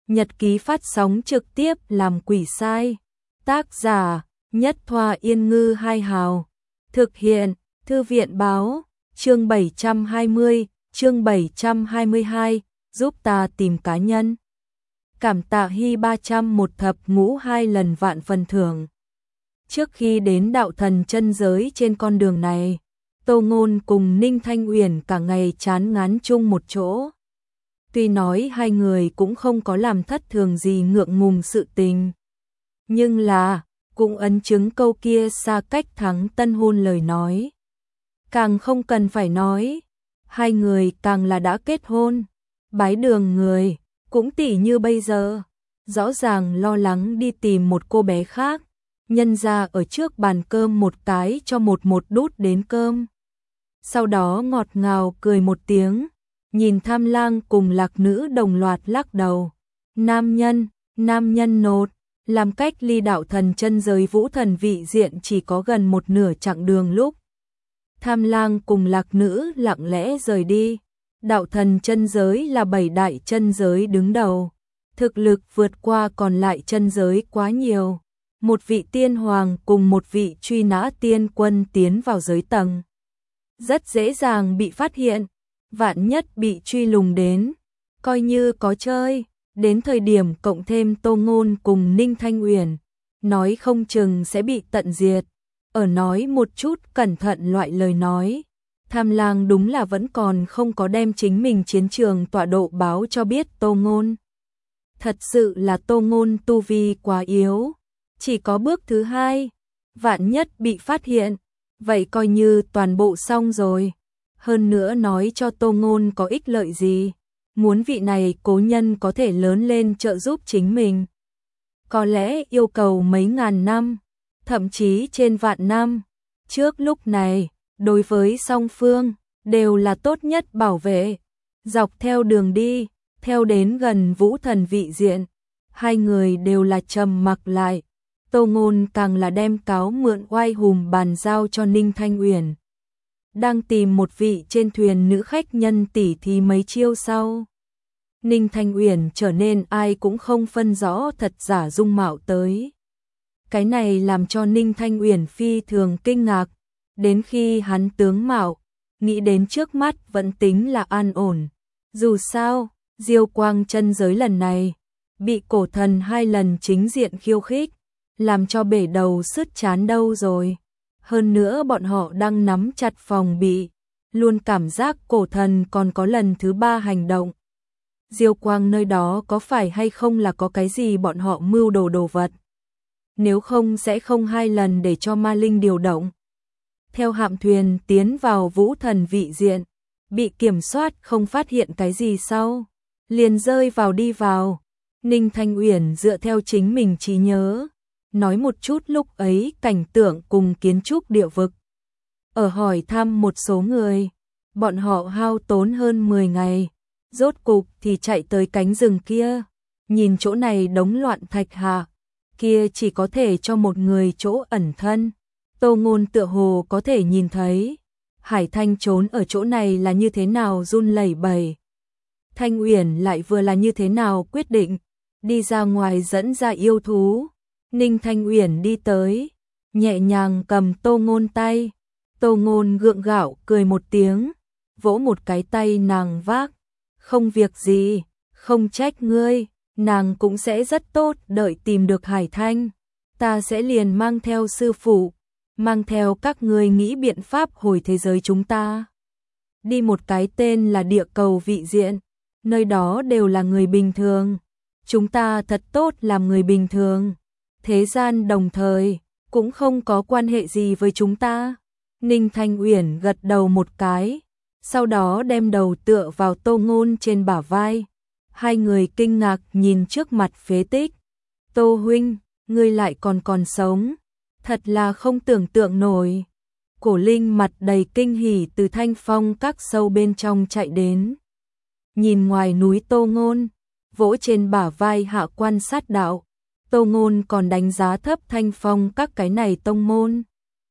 nhật ký phát sóng trực tiếp làm quỷ sai. Tác giả Nhất Thoa Yên Ngư Hai Hào. Thực hiện Thư viện Báo. Chương 720, chương 722, giúp ta tìm cá nhân. Cảm tạ Hy 301 thập ngũ 2 lần vạn phần thưởng. Trước khi đến đạo thần chân giới trên con đường này, Tô Ngôn cùng Ninh Thanh Uyển cả ngày chán ngán chung một chỗ. Tuy nói hai người cũng không có làm thất thường gì ngượng ngùng sự tình, nhưng là cũng ấn chứng câu kia xa cách thắng tân hôn lời nói. Càng không cần phải nói, hai người càng là đã kết hôn, bái đường người, cũng tỉ như bây giờ, rõ ràng lo lắng đi tìm một cô bé khác, nhân ra ở trước bàn cơm một cái cho một đút đến cơm. Sau đó ngọt ngào cười một tiếng, nhìn Tham Lang cùng Lạc Nữ đồng loạt lắc đầu. Nam nhân nột, làm cách ly đạo thần chân giới Vũ Thần vị diện chỉ có gần một nửa chặng đường lúc Tham Lang cùng Lạc Nữ lặng lẽ rời đi. Đạo thần chân giới là 7 đại chân giới đứng đầu, thực lực vượt qua còn lại chân giới quá nhiều. Một vị tiên hoàng cùng một vị truy nã tiên quân tiến vào giới tầng, rất dễ dàng bị phát hiện, vạn nhất bị truy lùng đến, coi như có chơi, đến thời điểm cộng thêm Tô Ngôn cùng Ninh Thanh Uyển, nói không chừng sẽ bị tận diệt. Ở nói một chút cẩn thận loại lời nói, Tham Lang đúng là vẫn còn không có đem chính mình chiến trường tọa độ báo cho biết Tô Ngôn. Thật sự là Tô Ngôn tu vi quá yếu, chỉ có bước thứ 2, vạn nhất bị phát hiện, vậy coi như toàn bộ xong rồi. Hơn nữa nói cho Tô Ngôn có ích lợi gì, muốn vị này cố nhân có thể lớn lên trợ giúp chính mình. Có lẽ yêu cầu mấy ngàn năm, thậm chí trên vạn năm, trước lúc này, đối với song phương, đều là tốt nhất bảo vệ. Dọc theo đường đi, theo đến gần Vũ Thần vị diện, hai người đều là trầm mặc lại. Tô Ngôn càng là đem cáo mượn oai hùm bàn giao cho Ninh Thanh Uyển. Đang tìm một vị trên thuyền nữ khách nhân tỉ thí mấy chiêu sau, Ninh Thanh Uyển trở nên ai cũng không phân rõ thật giả dung mạo tới. Cái này làm cho Ninh Thanh Uyển phi thường kinh ngạc, đến khi hắn tướng mạo, nghĩ đến trước mắt vẫn tính là an ổn. Dù sao, Diêu Quang chân giới lần này, bị cổ thần 2 lần chính diện khiêu khích, làm cho bể đầu sứt chán đâu rồi. Hơn nữa bọn họ đang nắm chặt phòng bị, luôn cảm giác cổ thần còn có lần thứ 3 hành động. Diêu Quang nơi đó có phải hay không là có cái gì bọn họ mưu đồ vật. Nếu không sẽ không 2 lần để cho ma linh điều động. Theo hạm thuyền tiến vào Vũ Thần vị diện, bị kiểm soát không phát hiện cái gì sau, liền rơi vào đi vào. Ninh Thanh Uyển dựa theo chính mình trí nhớ, nói một chút lúc ấy cảnh tượng cùng kiến trúc địa vực. Ở hỏi thăm một số người, bọn họ hao tốn hơn 10 ngày, rốt cục thì chạy tới cánh rừng kia, nhìn chỗ này đống loạn thạch hạ, kia chỉ có thể cho một người chỗ ẩn thân. Tô Ngôn tựa hồ có thể nhìn thấy, Hải Thanh trốn ở chỗ này là như thế nào run lẩy bẩy. Thanh Uyển lại vừa là như thế nào quyết định, đi ra ngoài dẫn ra yêu thú. Ninh Thanh Uyển đi tới, nhẹ nhàng cầm Tô Ngôn tay. Tô Ngôn gượng gạo cười một tiếng, vỗ một cái tay nàng vác. Không việc gì, không trách ngươi, nàng cũng sẽ rất tốt, đợi tìm được Hải Thanh, ta sẽ liền mang theo sư phụ, mang theo các ngươi nghĩ biện pháp hồi thế giới chúng ta. Đi một cái tên là địa cầu vị diện, nơi đó đều là người bình thường. Chúng ta thật tốt làm người bình thường. Thế gian đồng thời, cũng không có quan hệ gì với chúng ta. Ninh Thanh Uyển gật đầu một cái, sau đó đem đầu tựa vào Tô Ngôn trên bả vai. Hai người kinh ngạc nhìn trước mặt phế tích. Tô huynh, ngươi lại còn sống, thật là không tưởng tượng nổi. Cổ Linh mặt đầy kinh hỉ từ Thanh Phong các sâu bên trong chạy đến. Nhìn ngoài núi Tô Ngôn, vỗ trên bả vai hạ quan sát đạo. Tô Ngôn còn đánh giá thấp Thanh Phong các cái này tông môn.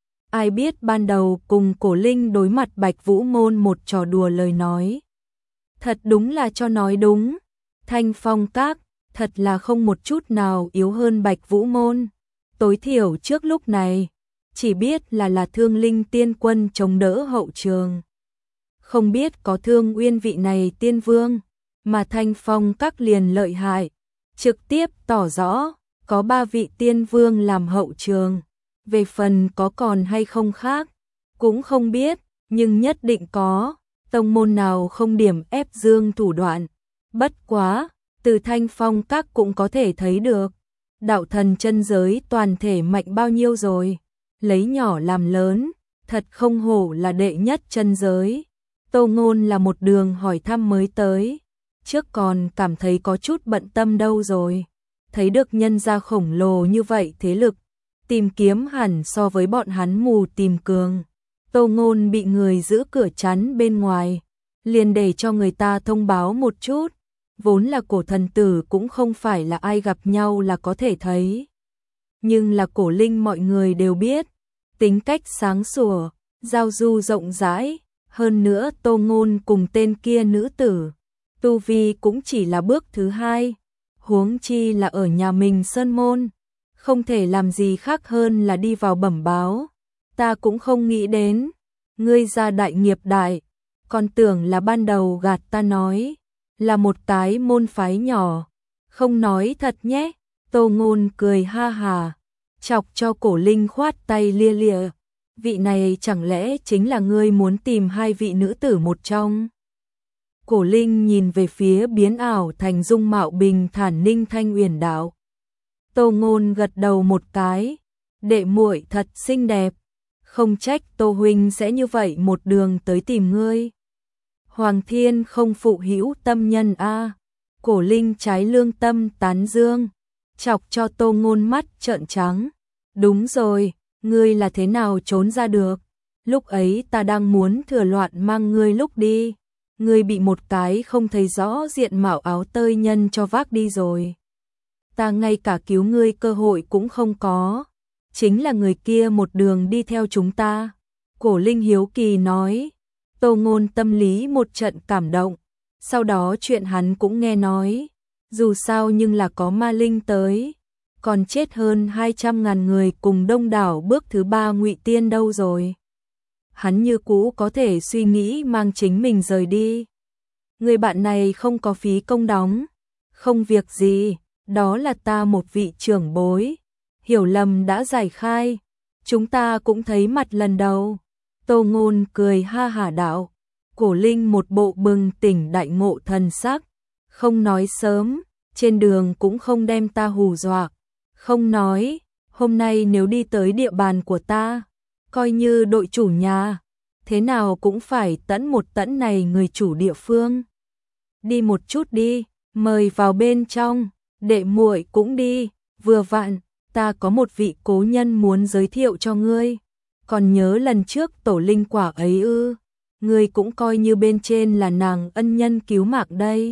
Ai biết ban đầu cùng Cổ Linh đối mặt Bạch Vũ môn một trò đùa lời nói. Thật đúng là cho nói đúng. Thanh Phong các, thật là không một chút nào yếu hơn Bạch Vũ Môn. Tối thiểu trước lúc này, chỉ biết là Thương Linh tiên quân chống đỡ hậu trường. Không biết có Thương Uyên vị này tiên vương, mà Thanh Phong các liền lợi hại, trực tiếp tỏ rõ, có 3 vị tiên vương làm hậu trường. Về phần có còn hay không khác, cũng không biết, nhưng nhất định có, tông môn nào không điểm ép dương thủ đoạn. Bất quá, từ Thanh Phong các cũng có thể thấy được, đạo thần chân giới toàn thể mạnh bao nhiêu rồi, lấy nhỏ làm lớn, thật không hổ là đệ nhất chân giới. Tô Ngôn là một đường hỏi thăm mới tới, trước còn cảm thấy có chút bận tâm đâu rồi, thấy được nhân gia khổng lồ như vậy thế lực, tìm kiếm hẳn so với bọn hắn mù tìm cường. Tô Ngôn bị người giữ cửa chắn bên ngoài, liền để cho người ta thông báo một chút, vốn là cổ thần tử cũng không phải là ai gặp nhau là có thể thấy. Nhưng là cổ linh mọi người đều biết, tính cách sáng sủa, giao du rộng rãi, hơn nữa Tô Ngôn cùng tên kia nữ tử, tu vi cũng chỉ là bước thứ 2, huống chi là ở nhà mình sơn môn, không thể làm gì khác hơn là đi vào bẩm báo. Ta cũng không nghĩ đến, ngươi ra đại nghiệp đại, còn tưởng là ban đầu gạt ta nói, là một cái môn phái nhỏ, không nói thật nhé. Tô Ngôn cười ha hà, chọc cho cổ linh khoát tay lia lịa, vị này chẳng lẽ chính là ngươi muốn tìm 2 vị nữ tử một trong? Cổ linh nhìn về phía biến ảo thành dung mạo bình thản Ninh Thanh Uyển đạo. Tô Ngôn gật đầu một cái, đệ muội thật xinh đẹp, không trách Tô huynh sẽ như vậy một đường tới tìm ngươi. Hoàng thiên không phụ hữu tâm nhân a. Cổ linh trái lương tâm tán dương, chọc cho Tô Ngôn mắt trợn trắng. Đúng rồi, ngươi là thế nào trốn ra được? Lúc ấy ta đang muốn thừa loạn mang ngươi lúc đi, ngươi bị một cái không thấy rõ diện mạo áo tơi nhân cho vác đi rồi. Ta ngay cả cứu ngươi cơ hội cũng không có, chính là người kia một đường đi theo chúng ta. Cổ linh hiếu kỳ nói. Tô Ngôn tâm lý một trận cảm động, sau đó chuyện hắn cũng nghe nói, dù sao nhưng là có ma linh tới, còn chết hơn 200.000 người cùng đông đảo bước thứ 3 ngụy tiên đâu rồi. Hắn như cũ có thể suy nghĩ mang chính mình rời đi. Người bạn này không có phí công đóng, không việc gì, đó là ta một vị trưởng bối, hiểu lầm đã giải khai, chúng ta cũng thấy mặt lần đầu. Tô Ngôn cười ha hả đạo, cổ linh một bộ bừng tỉnh đại ngộ thần sắc, không nói sớm, trên đường cũng không đem ta hù dọa, không nói, hôm nay nếu đi tới địa bàn của ta, coi như đội chủ nhà, thế nào cũng phải tẫn một tẫn này người chủ địa phương. Đi một chút đi, mời vào bên trong, đệ muội cũng đi, vừa vặn, ta có một vị cố nhân muốn giới thiệu cho ngươi. Còn nhớ lần trước tổ linh quả ấy ư? Ngươi cũng coi như bên trên là nàng ân nhân cứu mạng đây.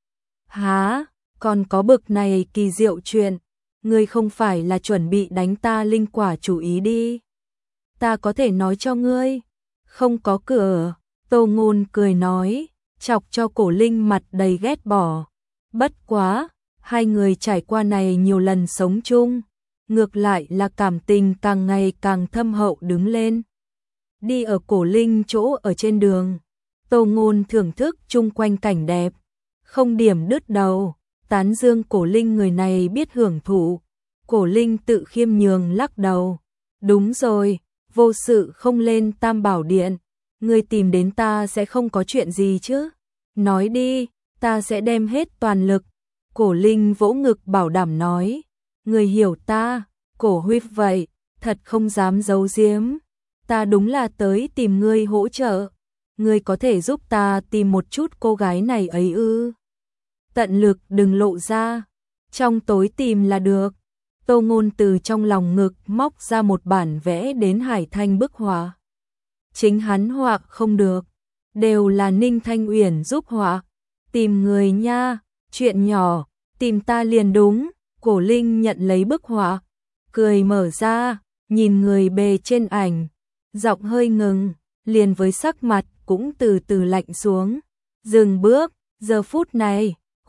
Hả? Còn có bực này kỳ diệu chuyện, ngươi không phải là chuẩn bị đánh ta linh quả chủ ý đi. Ta có thể nói cho ngươi, không có cửa. Tô Ngôn cười nói, chọc cho cổ linh mặt đầy ghét bỏ. Bất quá, hai người trải qua này nhiều lần sống chung, ngược lại là cảm tình càng ngày càng thâm hậu đứng lên. Đi ở cổ linh chỗ ở trên đường, Tô Ngôn thưởng thức chung quanh cảnh đẹp, không điểm đứt đầu, tán dương cổ linh người này biết hưởng thụ. Cổ linh tự khiêm nhường lắc đầu, đúng rồi, vô sự không lên Tam Bảo Điện, ngươi tìm đến ta sẽ không có chuyện gì chứ? Nói đi, ta sẽ đem hết toàn lực. Cổ linh vỗ ngực bảo đảm nói, người hiểu ta, cổ huynh vậy, thật không dám giấu giếm, ta đúng là tới tìm ngươi hỗ trợ, ngươi có thể giúp ta tìm một chút cô gái này ấy ư? Tận lực đừng lộ ra, trong tối tìm là được. Tô Ngôn từ trong lòng ngực móc ra một bản vẽ đến Hải Thanh bức họa. Chính hắn họa không được, đều là Ninh Thanh Uyển giúp họa. Tìm người nha, chuyện nhỏ, tìm ta liền đúng. Cổ linh nhận lấy bức họa, cười mở ra, nhìn người bề trên ảnh, giọng hơi ngừng, liền với sắc mặt cũng từ từ lạnh xuống. Dừng bước, giờ phút này,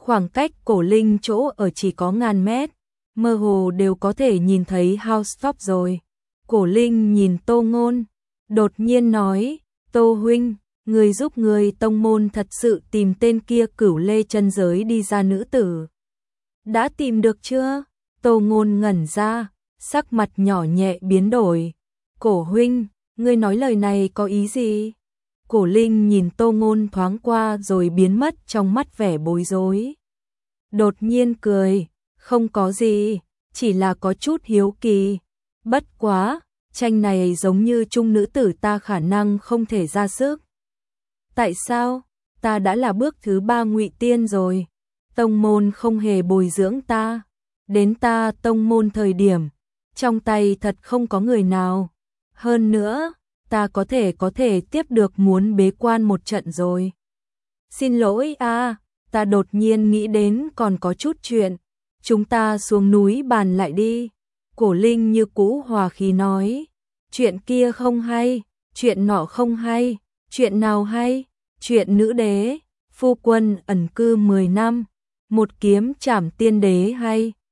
Khoảng cách Cổ Linh chỗ ở chỉ có ngàn mét, mơ hồ đều có thể nhìn thấy house top rồi. Cổ Linh nhìn Tô Ngôn, đột nhiên nói, Tô huynh, người giúp người tông môn thật sự tìm tên kia Cửu Lê chân giới đi ra nữ tử. Đã tìm được chưa? Tô Ngôn ngẩn ra, sắc mặt nhỏ nhẹ biến đổi. Cổ huynh, ngươi nói lời này có ý gì? Cổ Linh nhìn Tô Ngôn thoáng qua rồi biến mất trong mắt vẻ bối rối. Đột nhiên cười, không có gì, chỉ là có chút hiếu kỳ. Bất quá, tranh này giống như chung nữ tử ta khả năng không thể ra sức. Tại sao? Ta đã là bước thứ 3 ngụy tiên rồi. Tông môn không hề bồi dưỡng ta. Đến ta tông môn thời điểm, trong tay thật không có người nào. Hơn nữa, ta có thể tiếp được muốn bế quan một trận rồi. Xin lỗi ta đột nhiên nghĩ đến còn có chút chuyện. Chúng ta xuống núi bàn lại đi. Cổ Linh như cũ hòa khí nói. Chuyện kia không hay, chuyện nọ không hay, chuyện nào hay? Chuyện nữ đế, phu quân ẩn cư 10 năm, một kiếm trảm tiên đế hay?